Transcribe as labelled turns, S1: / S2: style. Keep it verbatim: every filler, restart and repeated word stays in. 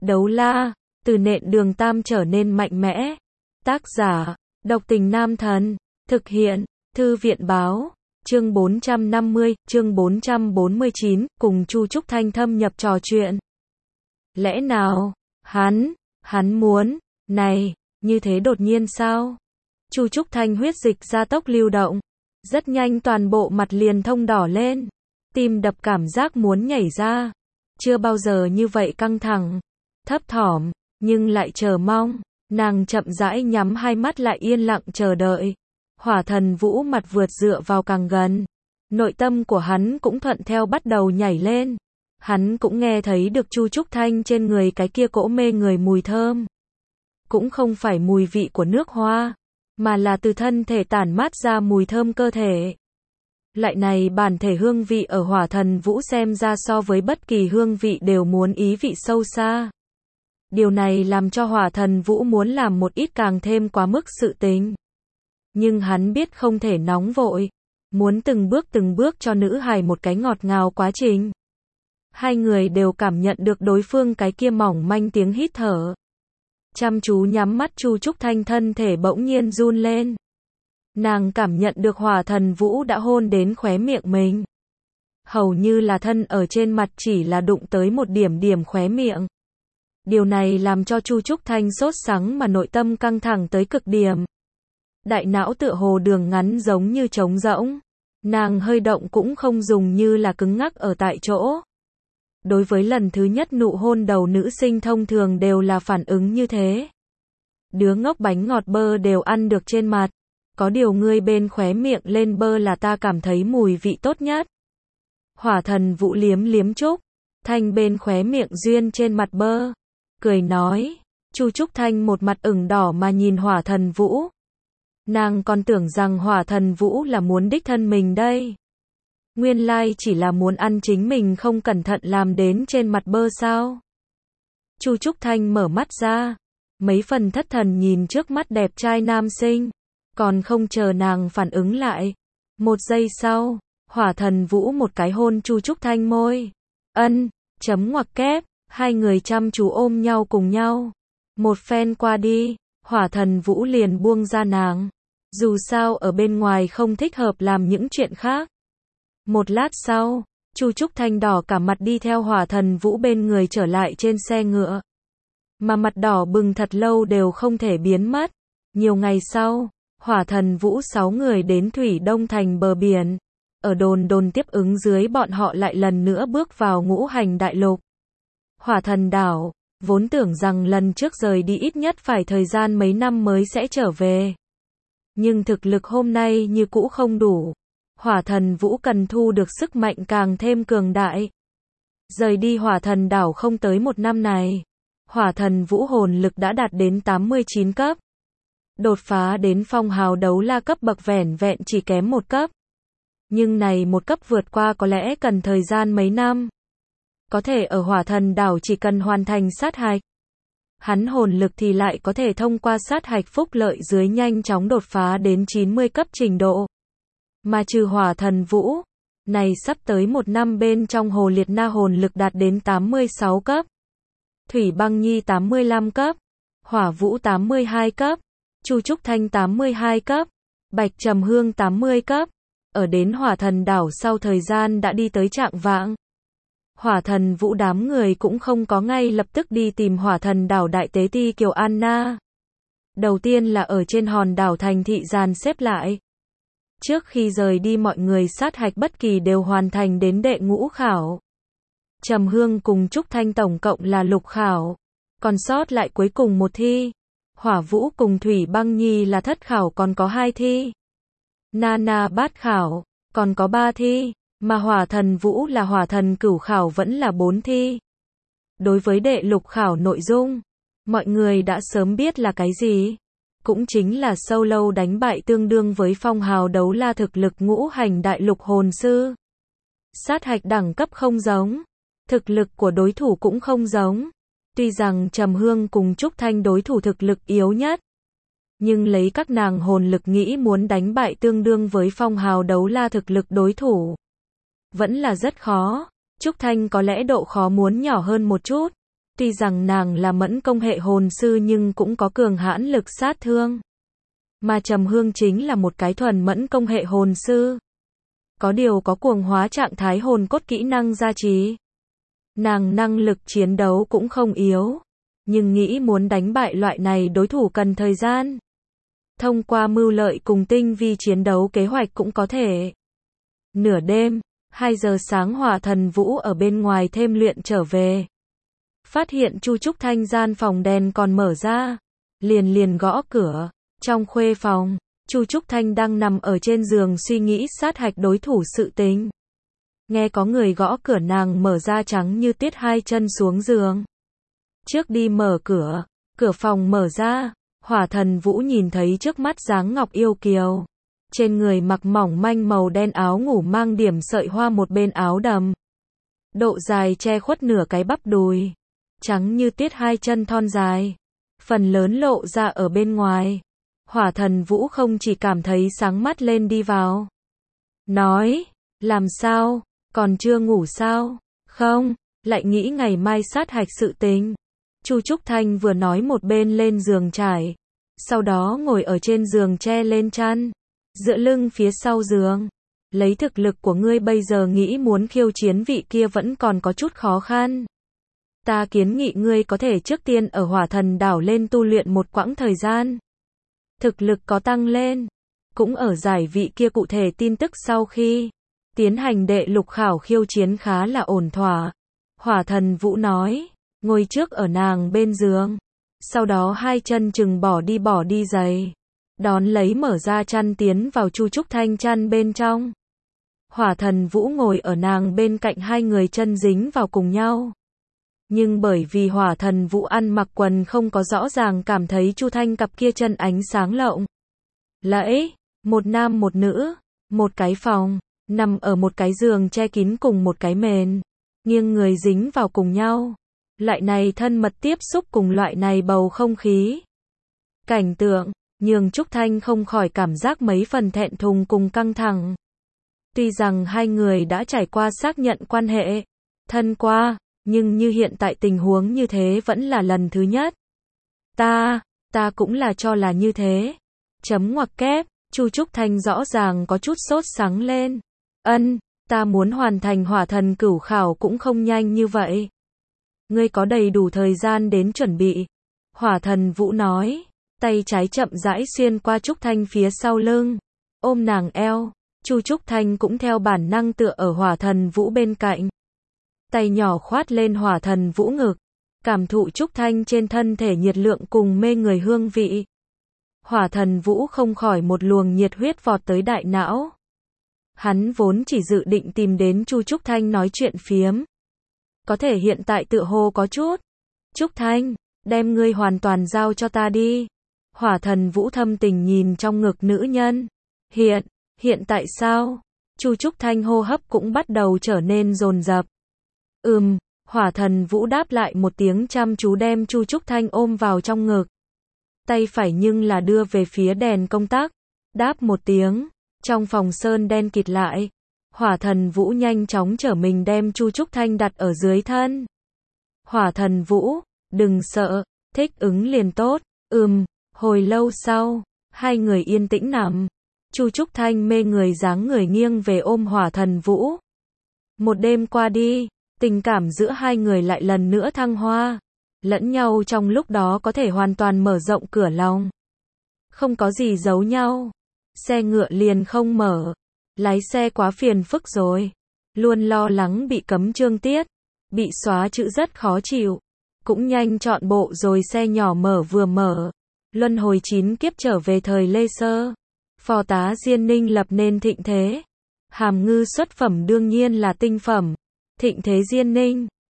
S1: Đấu la, từ nện đường tam trở nên mạnh mẽ. Tác giả, độc tình nam thần. Thực hiện, thư viện báo. Chương bốn trăm năm mươi, chương bốn trăm bốn mươi chín, cùng Chu Trúc Thanh thâm nhập trò chuyện. Lẽ nào, hắn, hắn muốn, này, như thế đột nhiên sao? Chu Trúc Thanh huyết dịch gia tốc lưu động. Rất nhanh toàn bộ mặt liền thông đỏ lên. Tim đập cảm giác muốn nhảy ra. Chưa bao giờ như vậy căng thẳng. Thấp thỏm, nhưng lại chờ mong. Nàng chậm rãi nhắm hai mắt lại yên lặng chờ đợi. Hỏa Thần Vũ mặt vượt dựa vào càng gần. Nội tâm của hắn cũng thuận theo bắt đầu nhảy lên. Hắn cũng nghe thấy được Chu Trúc Thanh trên người cái kia cỗ mê người mùi thơm. Cũng không phải mùi vị của nước hoa, mà là từ thân thể tản mát ra mùi thơm cơ thể. Lại này bản thể hương vị ở Hỏa Thần Vũ xem ra so với bất kỳ hương vị đều muốn ý vị sâu xa. Điều này làm cho Hỏa Thần Vũ muốn làm một ít càng thêm quá mức sự tình. Nhưng hắn biết không thể nóng vội, muốn từng bước từng bước cho nữ hài một cái ngọt ngào quá trình. Hai người đều cảm nhận được đối phương cái kia mỏng manh tiếng hít thở. Chăm chú nhắm mắt, Chu Trúc Thanh thân thể bỗng nhiên run lên. Nàng cảm nhận được Hỏa Thần Vũ đã hôn đến khóe miệng mình. Hầu như là thân ở trên mặt chỉ là đụng tới một điểm điểm khóe miệng. Điều này làm cho Chu Trúc Thanh sốt sắng mà nội tâm căng thẳng tới cực điểm. Đại não tựa hồ đường ngắn giống như trống rỗng. Nàng hơi động cũng không dùng, như là cứng ngắc ở tại chỗ. Đối với lần thứ nhất nụ hôn đầu nữ sinh thông thường đều là phản ứng như thế. Đứa ngốc bánh ngọt bơ đều ăn được trên mặt. Có điều ngươi bên khóe miệng lên bơ là ta cảm thấy mùi vị tốt nhất. Hỏa Thần Vũ liếm liếm Trúc Thanh bên khóe miệng duyên trên mặt bơ. Cười nói. Chu Trúc Thanh một mặt ửng đỏ mà nhìn Hỏa Thần Vũ. Nàng còn tưởng rằng Hỏa Thần Vũ là muốn đích thân mình đây. Nguyên lai chỉ là muốn ăn chính mình không cẩn thận làm đến trên mặt bơ sao. Chu Trúc Thanh mở mắt ra. Mấy phần thất thần nhìn trước mắt đẹp trai nam sinh. Còn không chờ nàng phản ứng lại. Một giây sau, Hỏa Thần Vũ một cái hôn Chu Trúc Thanh môi. Ân, chấm ngoặc kép, hai người chăm chú ôm nhau cùng nhau. Một phen qua đi, Hỏa Thần Vũ liền buông ra nàng. Dù sao ở bên ngoài không thích hợp làm những chuyện khác. Một lát sau, Chu Trúc Thanh đỏ cả mặt đi theo Hỏa Thần Vũ bên người trở lại trên xe ngựa. Mà mặt đỏ bừng thật lâu đều không thể biến mất. Nhiều ngày sau, Hỏa Thần Vũ sáu người đến Thủy Đông thành bờ biển. Ở đồn đồn tiếp ứng dưới, bọn họ lại lần nữa bước vào ngũ hành đại lục. Hỏa Thần đảo, vốn tưởng rằng lần trước rời đi ít nhất phải thời gian mấy năm mới sẽ trở về. Nhưng thực lực hôm nay như cũ không đủ. Hỏa Thần Vũ cần thu được sức mạnh càng thêm cường đại. Rời đi Hỏa Thần đảo không tới một năm này, Hỏa Thần Vũ hồn lực đã đạt đến tám mươi chín cấp. Đột phá đến phong hào đấu la cấp bậc vẻn vẹn chỉ kém một cấp. Nhưng này một cấp vượt qua có lẽ cần thời gian mấy năm. Có thể ở Hỏa Thần đảo chỉ cần hoàn thành sát hạch. Hắn hồn lực thì lại có thể thông qua sát hạch phúc lợi dưới nhanh chóng đột phá đến chín mươi cấp trình độ. Mà trừ Hỏa Thần Vũ, này sắp tới một năm bên trong Hồ Liệt Na hồn lực đạt đến tám mươi sáu cấp. Thủy Băng Nhi tám mươi lăm cấp. Hỏa Vũ tám mươi hai cấp. Chu Trúc Thanh tám mươi hai cấp. Bạch Trầm Hương tám mươi cấp. Ở đến Hỏa Thần đảo sau thời gian đã đi tới trạng vạng. Hỏa Thần Vũ đám người cũng không có ngay lập tức đi tìm Hỏa Thần đảo đại tế ti Kiều Anna. Đầu tiên là ở trên hòn đảo thành thị dàn xếp lại. Trước khi rời đi mọi người sát hạch bất kỳ đều hoàn thành đến đệ ngũ khảo. Trầm Hương cùng Trúc Thanh tổng cộng là lục khảo. Còn sót lại cuối cùng một thi. Hỏa Vũ cùng Thủy Băng Nhi là thất khảo, còn có hai thi. Nana bát khảo, còn có ba thi. Mà Hỏa Thần Vũ là Hỏa Thần cửu khảo vẫn là bốn thi. Đối với đệ lục khảo nội dung, mọi người đã sớm biết là cái gì. Cũng chính là solo đánh bại tương đương với phong hào đấu la thực lực ngũ hành đại lục hồn sư. Sát hạch đẳng cấp không giống. Thực lực của đối thủ cũng không giống. Tuy rằng Trầm Hương cùng Trúc Thanh đối thủ thực lực yếu nhất. Nhưng lấy các nàng hồn lực nghĩ muốn đánh bại tương đương với phong hào đấu la thực lực đối thủ. Vẫn là rất khó. Trúc Thanh có lẽ độ khó muốn nhỏ hơn một chút. Tuy rằng nàng là mẫn công hệ hồn sư nhưng cũng có cường hãn lực sát thương. Mà Trầm Hương chính là một cái thuần mẫn công hệ hồn sư. Có điều có cuồng hóa trạng thái hồn cốt kỹ năng gia trì. Nàng năng lực chiến đấu cũng không yếu. Nhưng nghĩ muốn đánh bại loại này đối thủ cần thời gian. Thông qua mưu lợi cùng tinh vi chiến đấu kế hoạch cũng có thể. Nửa đêm, hai giờ sáng Hỏa Thần Vũ ở bên ngoài thêm luyện trở về. Phát hiện Chu Trúc Thanh gian phòng đèn còn mở ra. Liền liền gõ cửa. Trong khuê phòng, Chu Trúc Thanh đang nằm ở trên giường suy nghĩ sát hạch đối thủ sự tình. Nghe có người gõ cửa nàng mở ra trắng như tuyết hai chân xuống giường. Trước đi mở cửa, cửa phòng mở ra, Hỏa Thần Vũ nhìn thấy trước mắt dáng ngọc yêu kiều. Trên người mặc mỏng manh màu đen áo ngủ mang điểm sợi hoa một bên áo đầm. Độ dài che khuất nửa cái bắp đùi. Trắng như tuyết hai chân thon dài. Phần lớn lộ ra ở bên ngoài. Hỏa Thần Vũ không chỉ cảm thấy sáng mắt lên đi vào. Nói, làm sao, còn chưa ngủ sao? Không, lại nghĩ ngày mai sát hạch sự tình. Chu Trúc Thanh vừa nói một bên lên giường trải. Sau đó ngồi ở trên giường che lên chăn. Dựa lưng phía sau giường. Lấy thực lực của ngươi bây giờ nghĩ muốn khiêu chiến vị kia vẫn còn có chút khó khăn. Ta kiến nghị ngươi có thể trước tiên ở Hỏa Thần đảo lên tu luyện một quãng thời gian. Thực lực có tăng lên. Cũng ở giải vị kia cụ thể tin tức sau khi tiến hành đệ lục khảo khiêu chiến khá là ổn thỏa. Hỏa Thần Vũ nói. Ngồi trước ở nàng bên giường. Sau đó hai chân chừng bỏ đi bỏ đi giày. Đón lấy mở ra chăn tiến vào Chu Trúc Thanh chăn bên trong. Hỏa Thần Vũ ngồi ở nàng bên cạnh hai người chân dính vào cùng nhau. Nhưng bởi vì Hỏa Thần Vũ ăn mặc quần không có rõ ràng cảm thấy Chu Thanh cặp kia chân ánh sáng lộng lẫy, một nam một nữ, một cái phòng, nằm ở một cái giường che kín cùng một cái mền, nghiêng người dính vào cùng nhau. Loại này thân mật tiếp xúc cùng loại này bầu không khí. Cảnh tượng, nhường Trúc Thanh không khỏi cảm giác mấy phần thẹn thùng cùng căng thẳng. Tuy rằng hai người đã trải qua xác nhận quan hệ, thân qua, nhưng như hiện tại tình huống như thế vẫn là lần thứ nhất. Ta, ta cũng là cho là như thế. Chấm ngoặc kép, Chu Trúc Thanh rõ ràng có chút sốt sắng lên. Ân, ta muốn hoàn thành Hỏa Thần cửu khảo cũng không nhanh như vậy. Ngươi có đầy đủ thời gian đến chuẩn bị. Hỏa Thần Vũ nói, tay trái chậm rãi xuyên qua Trúc Thanh phía sau lưng, ôm nàng eo. Chu Trúc Thanh cũng theo bản năng tựa ở Hỏa Thần Vũ bên cạnh. Tay nhỏ khoát lên Hỏa Thần Vũ ngực, cảm thụ Trúc Thanh trên thân thể nhiệt lượng cùng mê người hương vị. Hỏa Thần Vũ không khỏi một luồng nhiệt huyết vọt tới đại não. Hắn vốn chỉ dự định tìm đến Chu Trúc Thanh nói chuyện phiếm. Có thể hiện tại tựa hồ có chút. Trúc Thanh, đem ngươi hoàn toàn giao cho ta đi. Hỏa Thần Vũ thâm tình nhìn trong ngực nữ nhân. Hiện, hiện tại sao? Chu Trúc Thanh hô hấp cũng bắt đầu trở nên dồn dập. Ừm, Hỏa Thần Vũ đáp lại một tiếng chăm chú đem Chu Trúc Thanh ôm vào trong ngực. Tay phải nhưng là đưa về phía đèn công tắc. Đáp một tiếng, trong phòng sơn đen kịt lại. Hỏa Thần Vũ nhanh chóng trở mình đem Chu Trúc Thanh đặt ở dưới thân. Hỏa Thần Vũ, đừng sợ, thích ứng liền tốt. Ừm, hồi lâu sau, hai người yên tĩnh nằm. Chu Trúc Thanh mê người dáng người nghiêng về ôm Hỏa Thần Vũ. Một đêm qua đi, tình cảm giữa hai người lại lần nữa thăng hoa. Lẫn nhau trong lúc đó có thể hoàn toàn mở rộng cửa lòng. Không có gì giấu nhau. Xe ngựa liền không mở. Lái xe quá phiền phức rồi. Luôn lo lắng bị cấm chương tiết. Bị xóa chữ rất khó chịu. Cũng nhanh chọn bộ rồi xe nhỏ mở vừa mở. Luân hồi chín kiếp trở về thời Lê Sơ. Phò tá Diên Ninh lập nên thịnh thế. Hàm ngư xuất phẩm đương nhiên là tinh phẩm. Thịnh thế Diên Ninh.